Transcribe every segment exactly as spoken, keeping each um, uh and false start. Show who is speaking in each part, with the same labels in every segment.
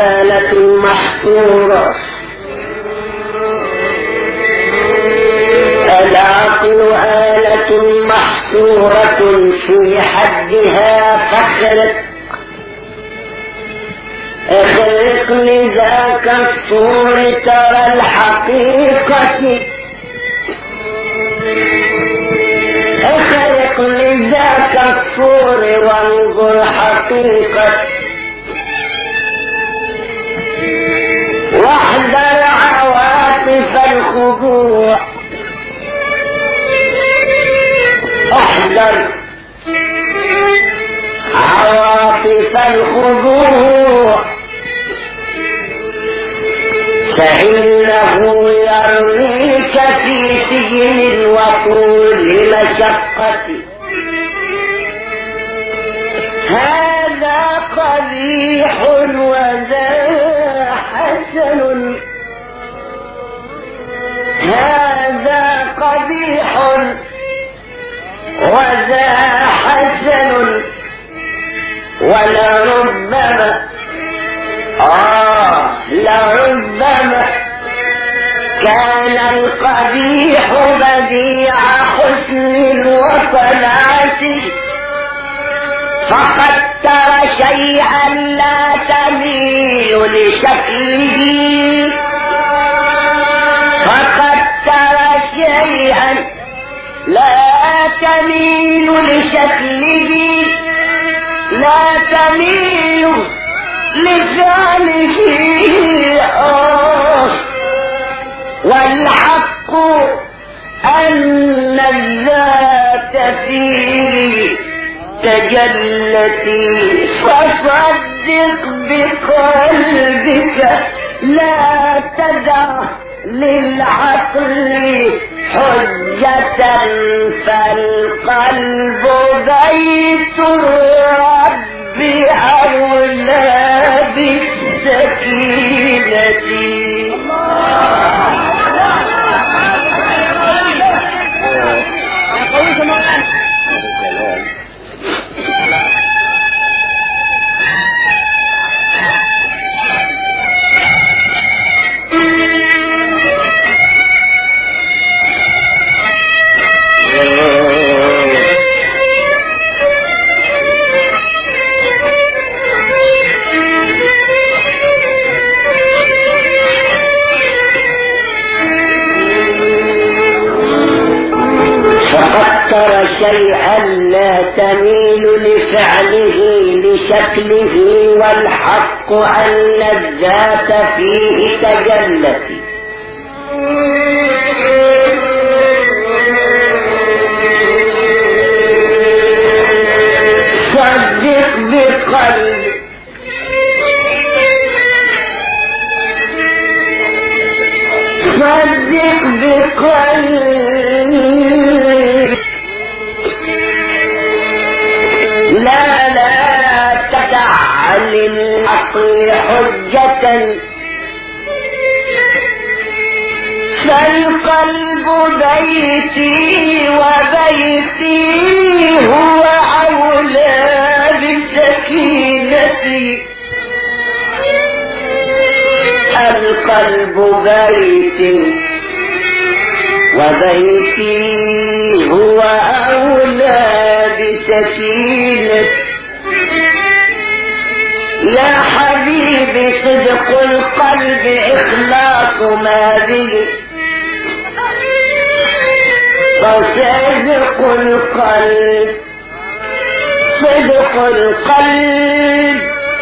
Speaker 1: آلة محصورة، العقل آلة محصورة في حدها فاخرق، اخرق لذاك الصور ترى الحقيقة، اخرق لذاك الصور وانظر حقيقة، واحذر عواطف الخضوع، احذر عواطف الخضوع، فإنه يرميك في سجن وطول مشقة. هذا قبيح وذا حسن، هذا قبيح وذا حسن، ولربما آه لربما كان القبيح بديع حسن وطلعة، فقد ترى شيئا لا تميل لشكله، فقد ترى شيئا لا تميل لشكله، لا تميل لفعله. آه والحق أن الذات فيه تجلتي، فصدق بقلبك لا تدع للعقل حجة، فالقلب بيت الرب أولى بالسكينة. شيئا لا تميل لفعله لشكله، والحق أن الذات فيه تجلت. صدق بقلب صدق بقلب لا لا تدع للعقل حجة، فالقلب بيتي وبيتي هو أولى بسكينتي. القلب بيتي وبيتي هو أولى بسكينة. يا حبيبي صدق القلب إخلاص ما به، فصدق القلب صدق القلب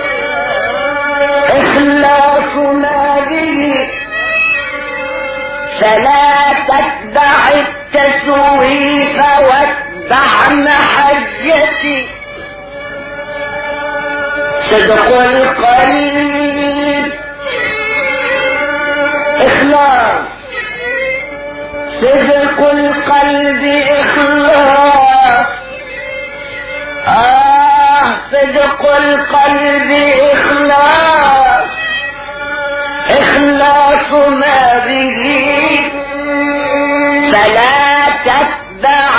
Speaker 1: إخلاص ما به، فلا تتبع التسويف واتبع محجتي. صدق القلب إخلاص، صدق القلب إخلاص. آه صدق القلب إخلاص، إخلاص ما به، فلا تتبع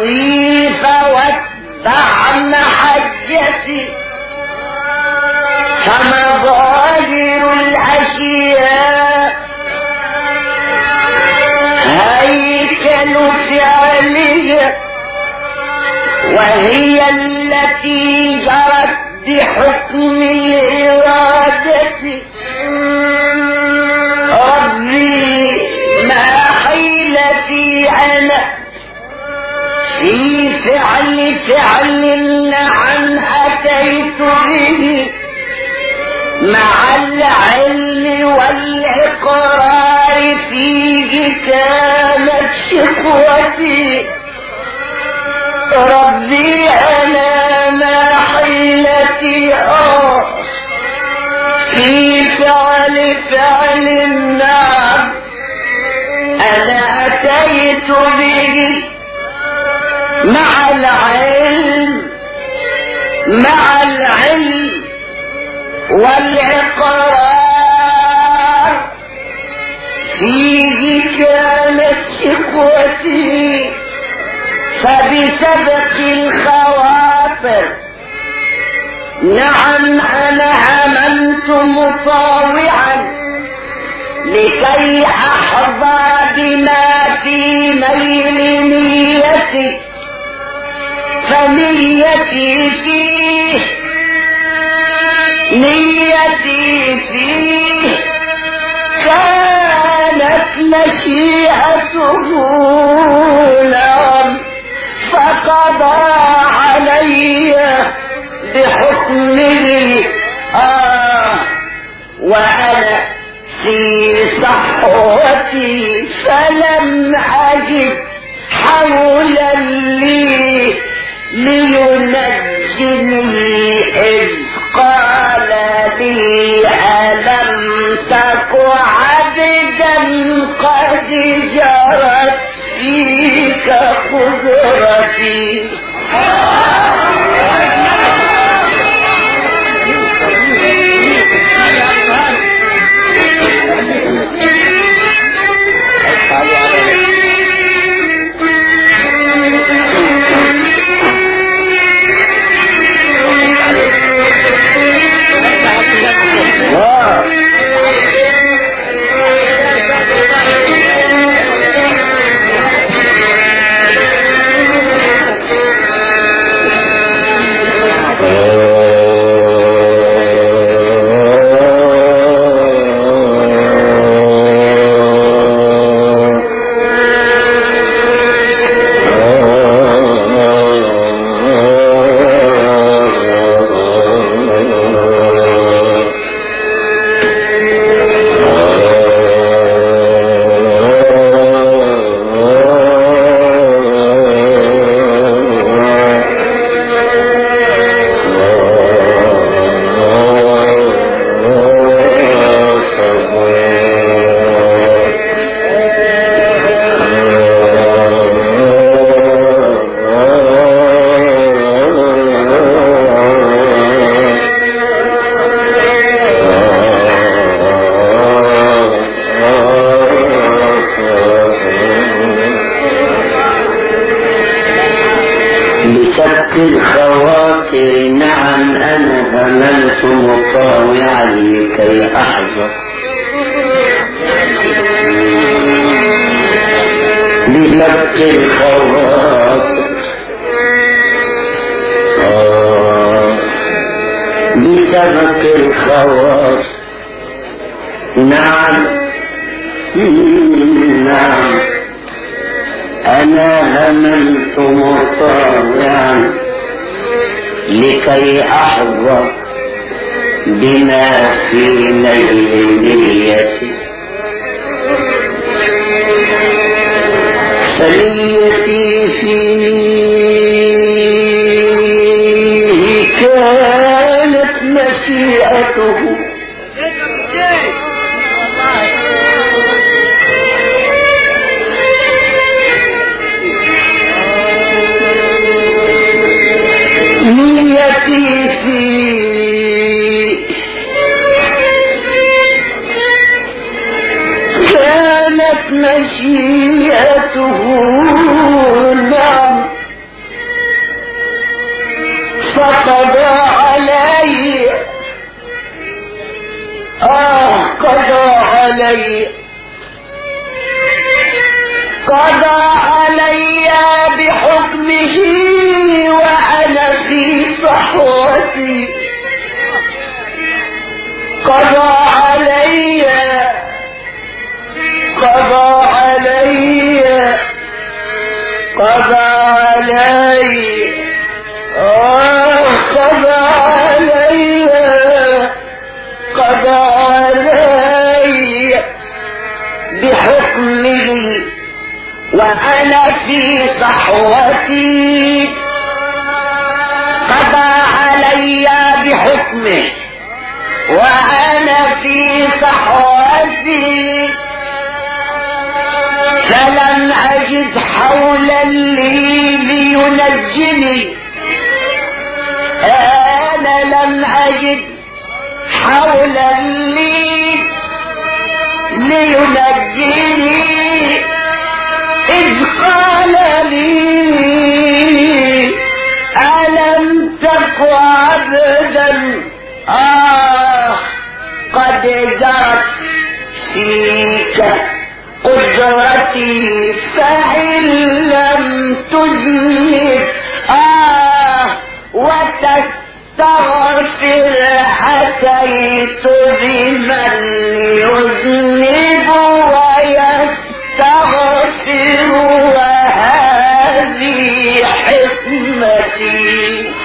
Speaker 1: التسويف واتبع محجتي. فمظاهر الأشياء هيكل فعلها وهي التي جرت بحكم الإرادة. ربي ما حيلتي أنا في فعل فعل عن أتيت به مع العلم والإقرار فيه كانت شقوتي. ربي أنا ما حيلتي آه في فعل فعل نعم أنا أتيت به مع العلم مع العلم والإقرار فيه كانت شقوتي. فبسبق الخواطر نعم أنا هممت مطاوعا لكي أحظى بما في نيل نيتي. فنيتي فيه نيتي فيه كانت مشيئته نعم فقضى علي بحكمه. آه وأنا في صحوتي فلم أجد حولا لي لينجني إذ قال لي ألم تك عبدا قد جرت فيك قدرتي. الخواطر نعم أنا هممت مطاوعا لكي أحظى بسبق الخواطر آه بسبق الخواطر نعم نعم أنا هممت مطاوعا لكي أحظى بما في نيل نيتي. فنيتي فيه كانت مشيئته نيتي فيه كانت مشيئته نعم فقضى علي آه قضى علي قضى علي بحكمه وأنا في صحوتي قضى علي قضى علي قضى علي آه قضى علي قضى علي بحكمه وأنا في صحوتي قضى علي بحكمه وأنا في صحوتي فلم أجد حولا لي لينجني أنا لم أجد حولا لي لينجني إذ قال لي ألم تك عبدا آه قد جرت فيك قدرتي فإن لم تذنب آه وتستغفر أتيت بمن يذنب ويستغفر وهذه حكمتي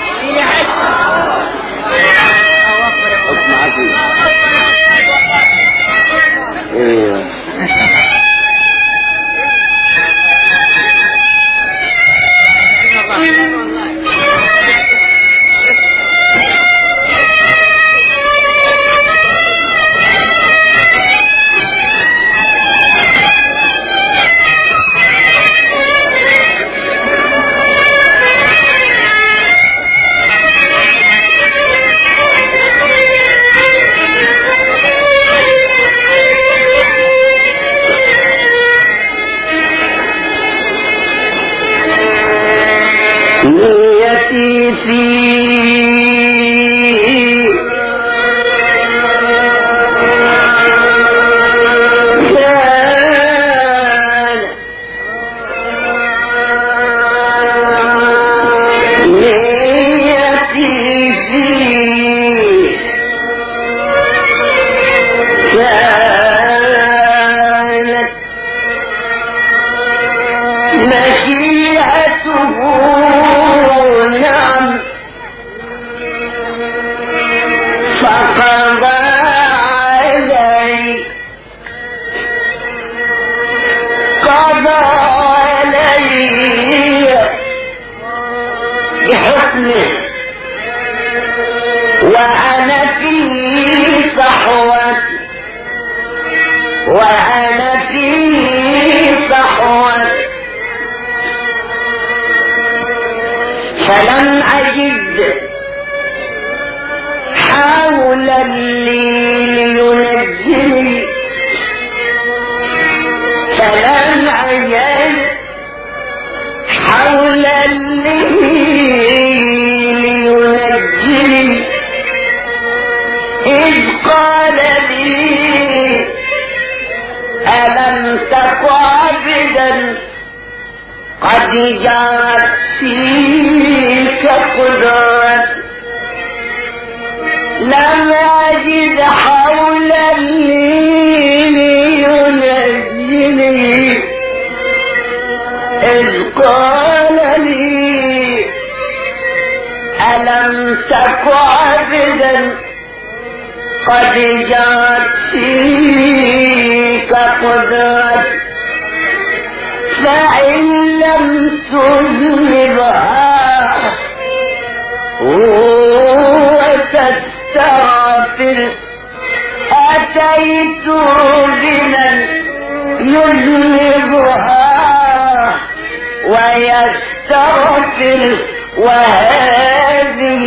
Speaker 1: نيتي فيه كان نيتي فيه كانت مشيئته فقضى علي قضى علي بحكمه وأنا في صحوتي وأنا في صحوتي فلم أجد حولا لي لينجني فلم أجد حولا لي لينجني إذ قال لي ألم تك عبدا قد جرت فيك قدرت لم أجد حولا لي لينجني إذ قال لي ألم تك عبدا قد جرت فيك قدرت فإن لم تذنبها وتستغفر أتيت بمن يذنبها ويستغفر وهذه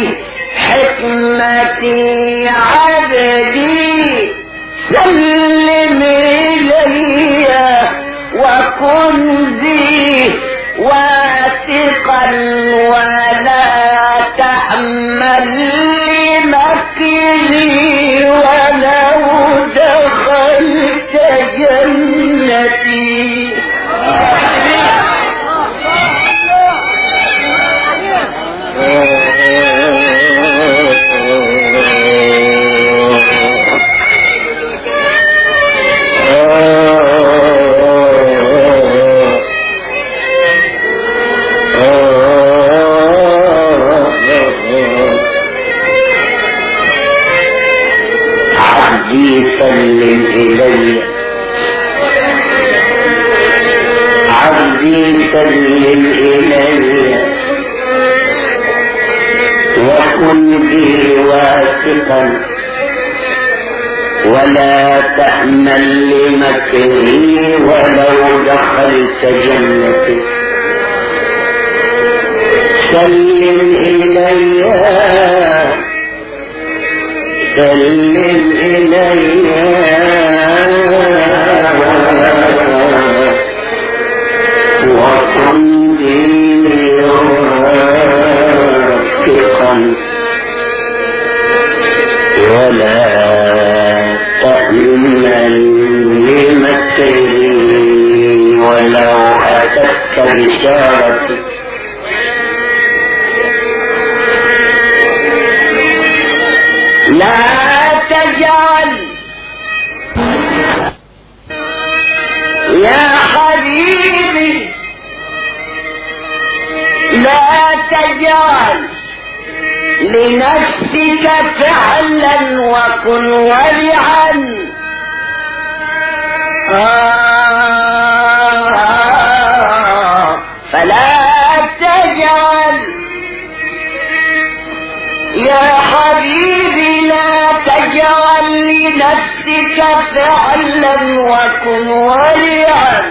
Speaker 1: حكمتي عبدي سلم إلي وكن بي واثقا ولا تحمل لمكري ولو عبدي سلم إلي عبدي سلم إلي وكن بي واثقا ولا تأمل لمكري ولو دخلت جنتي سلم إلي سلم إلي وكن بي واثقا ولا تأمل لمكري ولو أتتك بشارتي لا تجعل يا حبيبي لا تجعل لنفسك فعلا وكن ورعا آه فلا تجعل يا حبيبي لا تجعل لنفسك فعلا وكن ورعا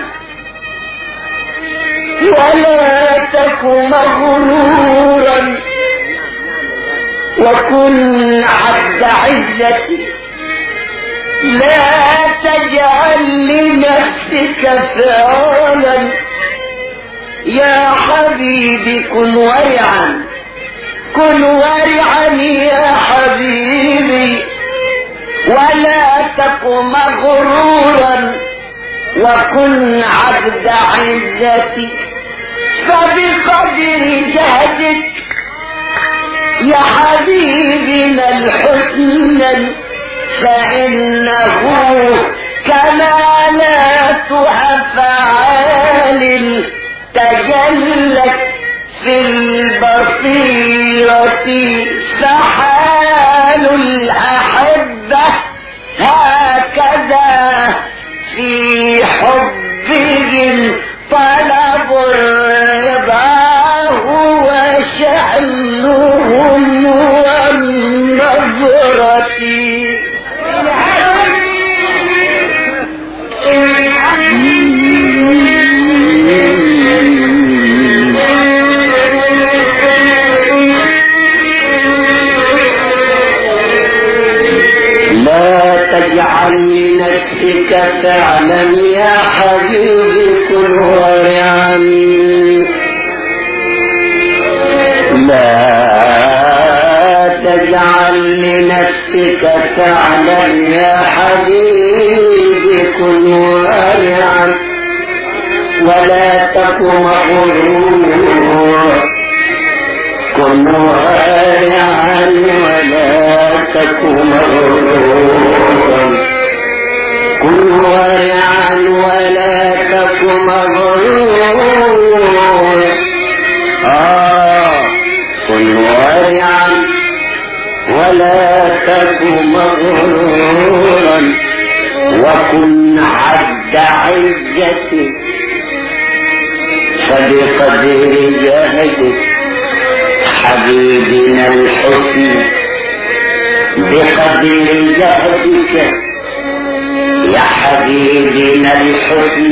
Speaker 1: ولا تك مغرورا وكن عبد عزتي لا تجعل لنفسك فعلا يا حبيبي كن ورعا كن ورعا يا حبيبي ولا تك مغرورا وكن عبد عزتي فبقدر جهدك يا حبيبنا الحسن فإنه كمالات أفعال تجلت في البصيرة فحال الأحبة هكذا في حبهم طلب الرضا وشأنهم والنظرة لا تجعل لنفسك فعلا يا حبيبي كن ورعا لا تجعل لنفسك فعلا يا حبيبي كن ورعا ولا تك مغرورا كن ورعا ولا تك مغرورا كن ورعا ولا تك مغرورا آه كن ورعا ولا تك مغرورا وكن عبد عزتي فبقدر جهدك حبيبنا الحسن بقدر جهدك يا حبيبنا الحسن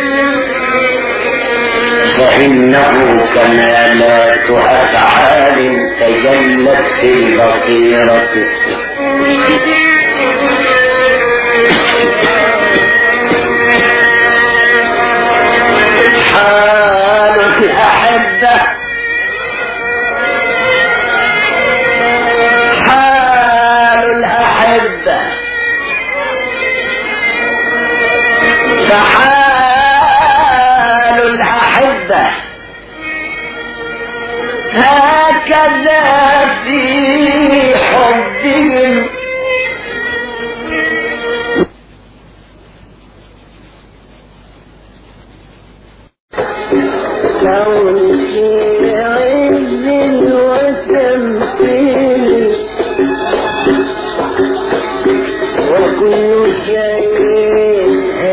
Speaker 1: فإنه كمالات أفعال تجلت في البصيرة حال الأحبة حال الأحبة فحال الأحبة هكذا في حبهم كون في عز وتمثيل وكل شيء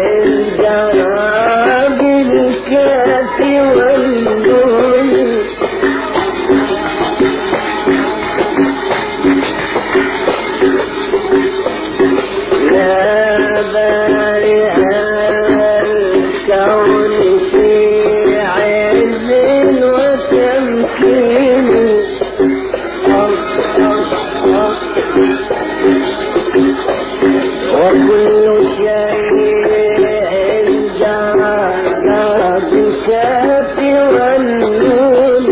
Speaker 1: جرى بالكاف والنون لا بارئ الكون في عز وتمكين وكل شيء جرى بالكاف والنون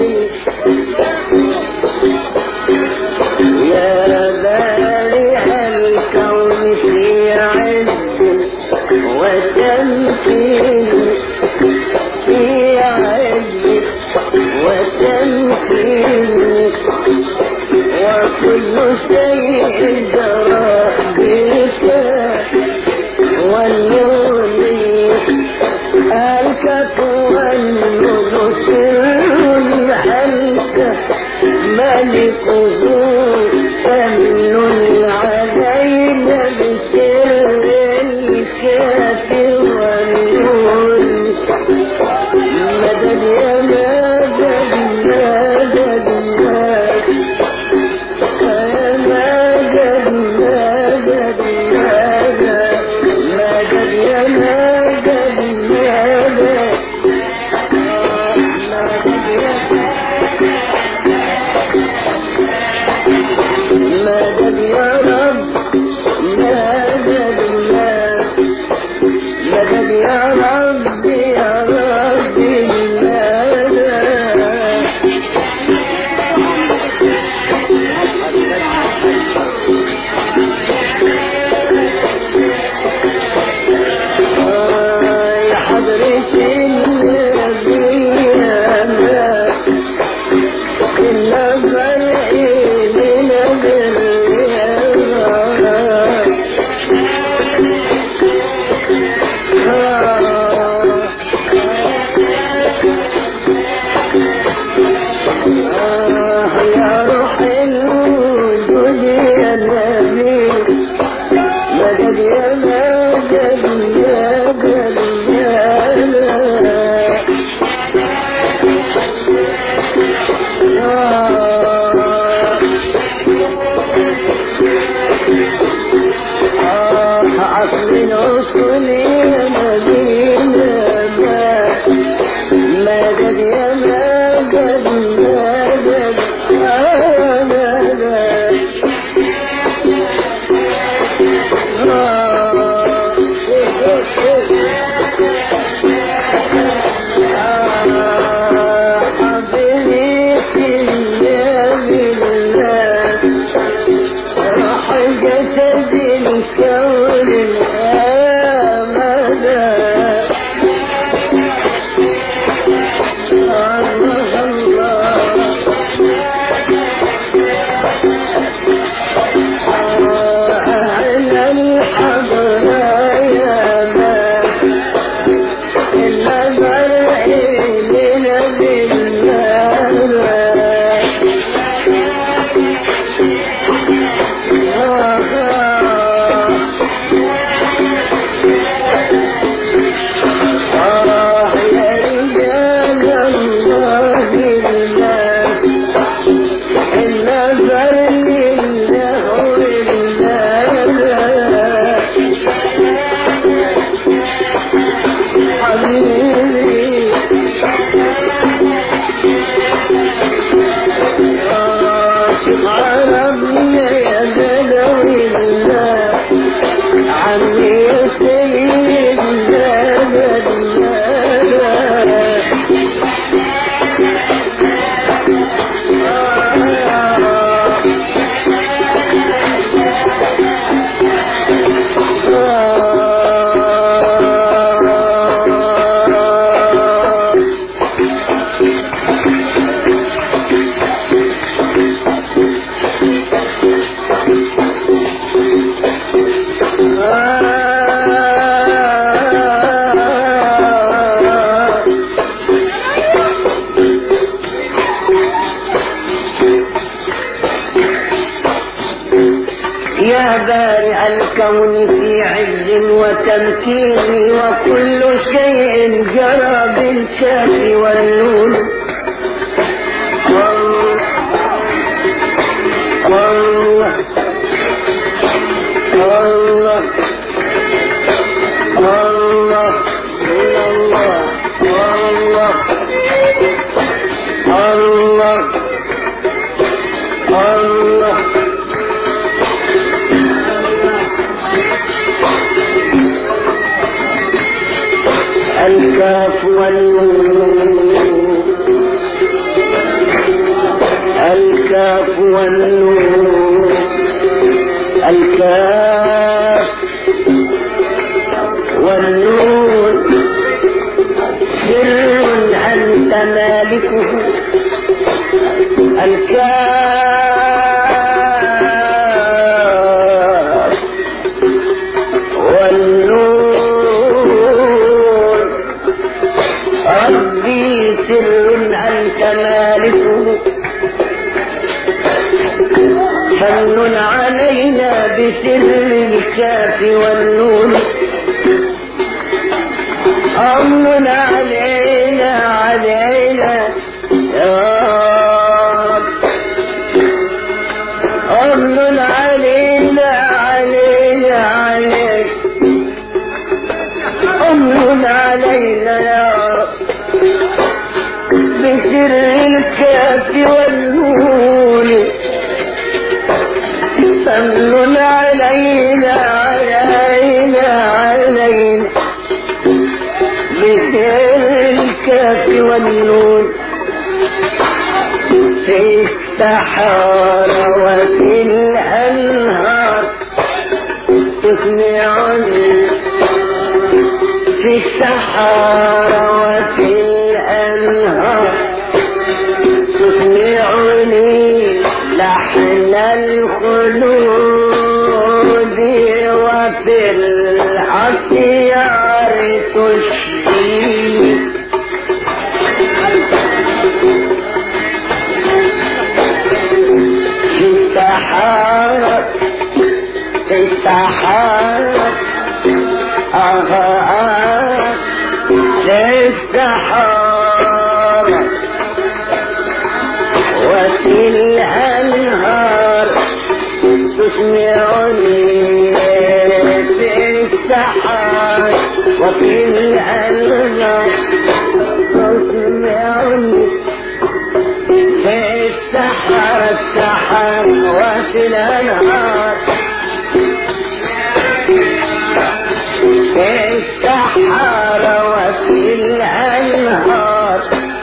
Speaker 1: يا بارئ الكون في عز وتمكين في عز وتمكين وكل شيء جرى بالكاف والنون الكاف والنون سر الحلقة ملكه فمن علينا بسر الكاف والنون مدد يا مدد مدد مدد يا مدد مدد مدد يا مدد مدد مدد يا رب مدد مدد يا رب يا رب يا حضرة النبي إلا فرعي يا روح الوجود يا نبي مدد يا مدد مدد عصر العصر يا مدينة مدد يا مدد مدد والكون في عز وتمكين وكل شيء جرى بالكاف والنون والله والله والله والله الله الله الله الكاف والنون الكاف والنون الكاف والنون سر أنت مالكه الكاف والنون ربي سر أنت مالكه فمن علينا بسر الكاف والنون أمن علينا علينا يا رب أمن علينا علينا علينا أمن علينا يا رب بسر الكاف والنون فمن علينا علينا علينا بسر الكاف والنون في السحارة وفي الأنهار تسمعني في السحارة وفي الأنهار تسمعني لحن الخلود وفي الأطيار تشفيني في السحارة في السحارة آه آه في السحارة وفي الأنهار تسمعني في السحارة وفي الأنهار تسمعني في السحارة السحر وفي الأنهار في السحارة وفي الأنهار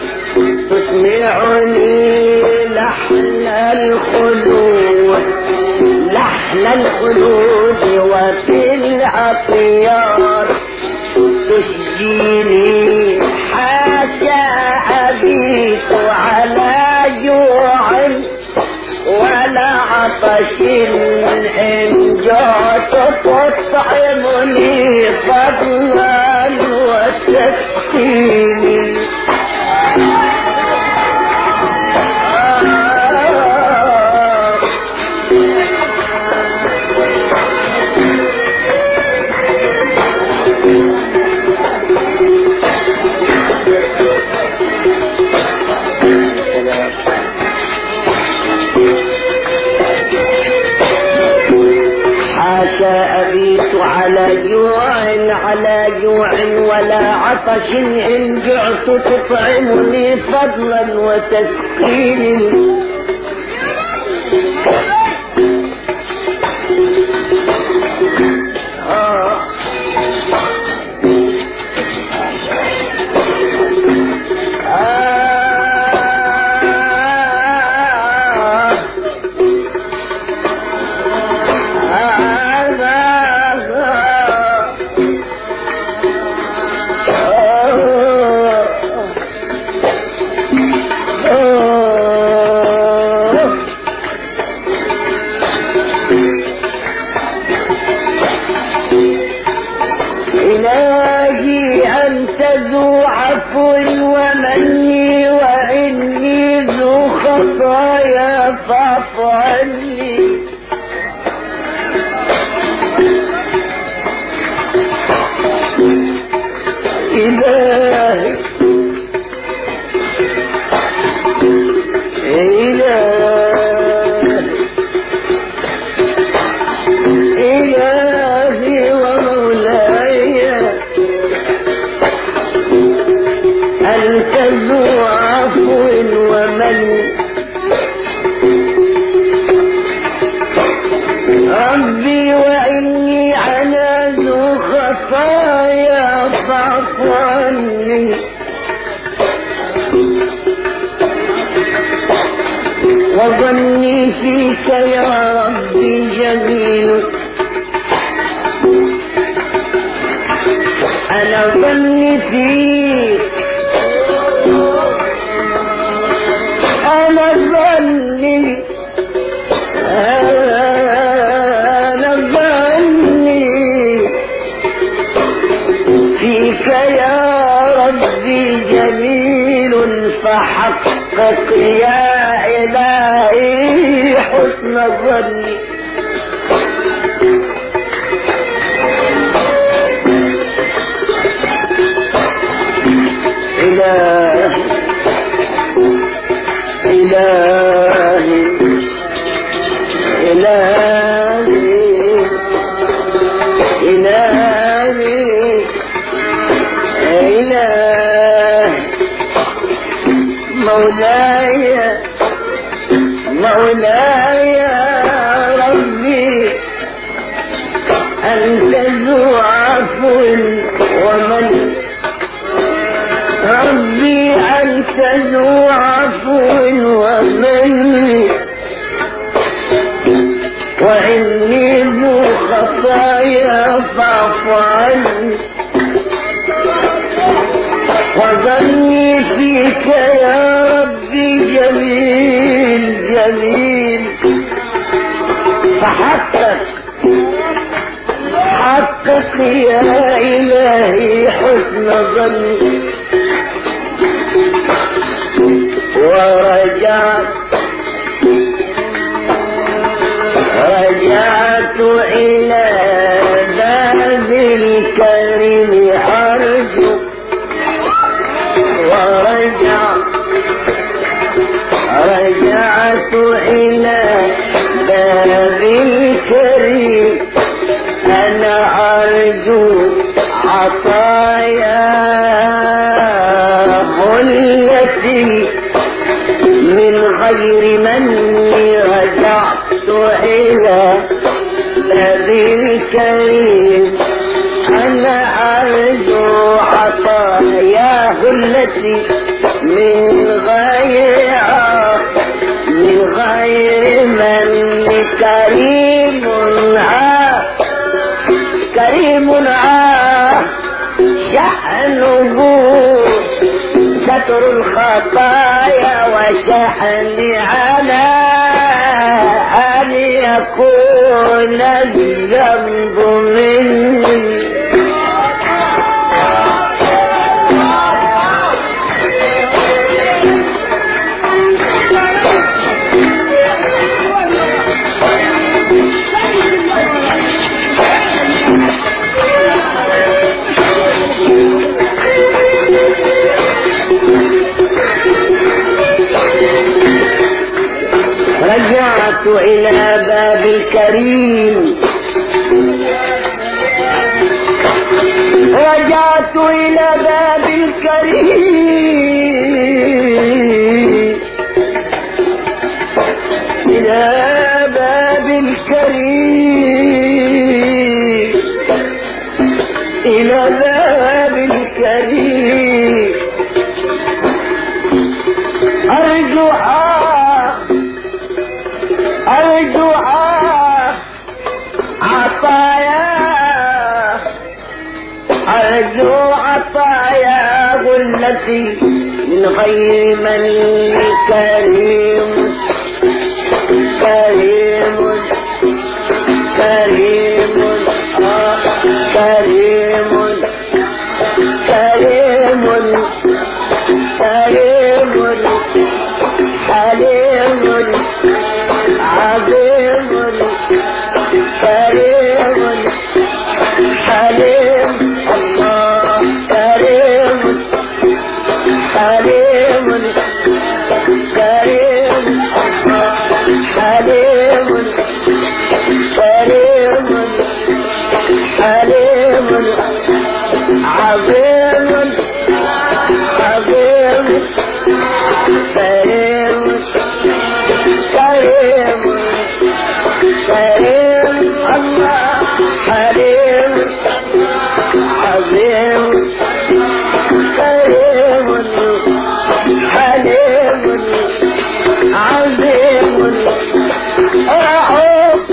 Speaker 1: تسمعني لحن الخلود لحن الخلود وفي الأطيار تسجيني حتى أبيت على جوع ولا عطش إن جعت تطعمني فضلا وتسقيني أبيت على جوع على جوع ولا عطش إن جعت تطعمني فضلا وتسقيني آه إلهي أنت ذو عفو ومني وإني ذو خطايا فاعف عني إلهي إلهي ومولاي أنت ذو عفو ومن ربي وإني على ذو خطايا فاعف عني وظني فيك يا ربي جميل أنا ظني فيك أنا ظني أنا ظني فيك يا ربي جميل فحقق يا إلهي حسن ظني إلهي إلهي إلهي إلهي إلهي مولاي مولاي ربي أنت ذو عفو ومن ربي أنت ذو عفو ومن وإني ذو خطايا فاعف عني وظني فيك يا ربي جميل جميل فحقق حقق يا إلهي حسن ظني ورجعت رجعت إلى باب الكريم أرجو ورجعت رجعت إلى باب الكريم أنا أرجو عطايا التي من غير مني رجعت إلى باب الكريم أنا أرجو عطاياه التي من غير من غير مني كريم عاه كريم عاه شأنه ستر الخطايا وشأني على أن يكون الذنب مني رجعت إلى باب الكريم رجعت إلى باب الكريم إلى باب الكريم إلى باب الكريم أرجو أرجو عطايا أرجو عطايا التي من غير من كريم كريم كريم آه كريم كريم كريم حليم عظيم كريم حليم الله كريم حليم عظيم عظيم كريم كريم كريم الله حليم عظيم كريم حليم عظيم رؤوف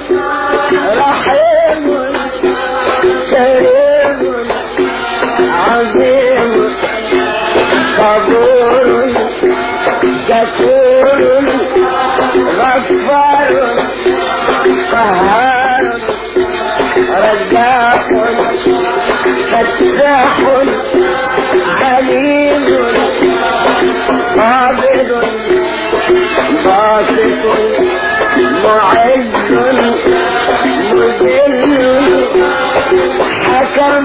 Speaker 1: رحيم كريم عظيم صبور شكور غفار قهار رزاق فتاح عليم قابض باسط معز مذل حكم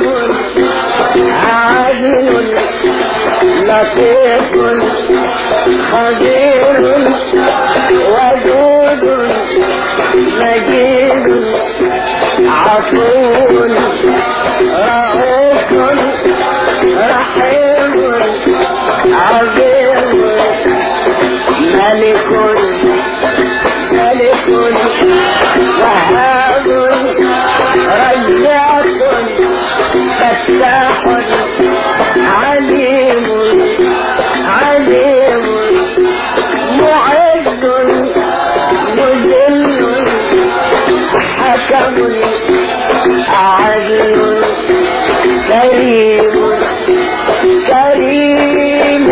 Speaker 1: عادل لطيف خبير ودود مجيد عفو رؤوف رحيم عظيم ملك ملك وهاب رزاق فتاح عليم عليم معز مذل حكم عدل كريم كريم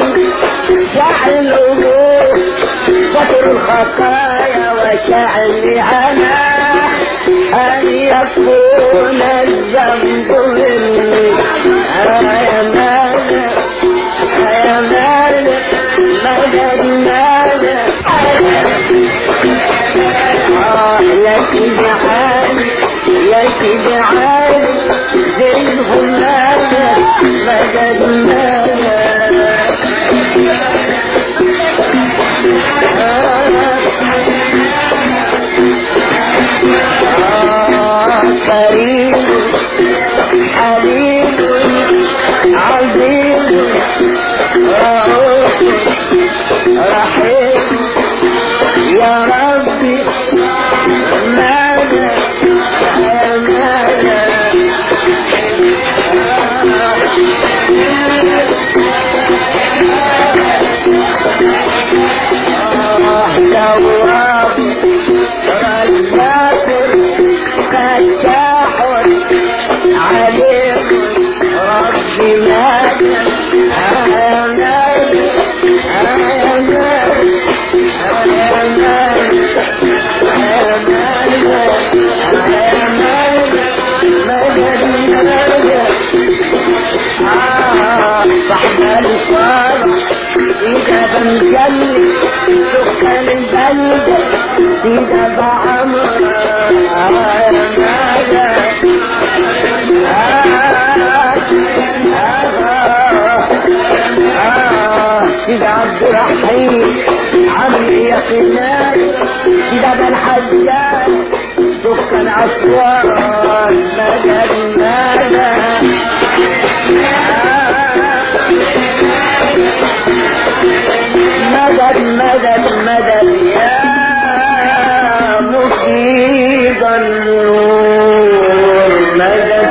Speaker 1: شعله ستر الخطايا وشأنها أن يكون الذنب مني يا مالك يا مالك مدد مالك لك جعالي لك جعالي زيه مالك مدد مالك كريم حليم عظيم رؤوف رحيم يا ربي ماذا يا ماذا تواب رزاق فتاح عليم ربي ماذا يا ماذا يا صحب الفرح إذا بمجلي سكان البلد إذا بعمر إذا عبد الرحيم عمي يقينات إذا بالحجاج سكان أسوار مدد مدد مدد مدد مدد يا مفيد النور مدد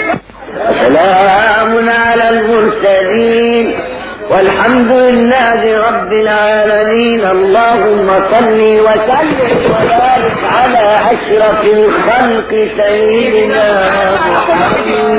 Speaker 1: سلام على المرسلين والحمد لله رب العالمين اللهم صل وسلم وبارك على أشرف الخلق سيدنا محمد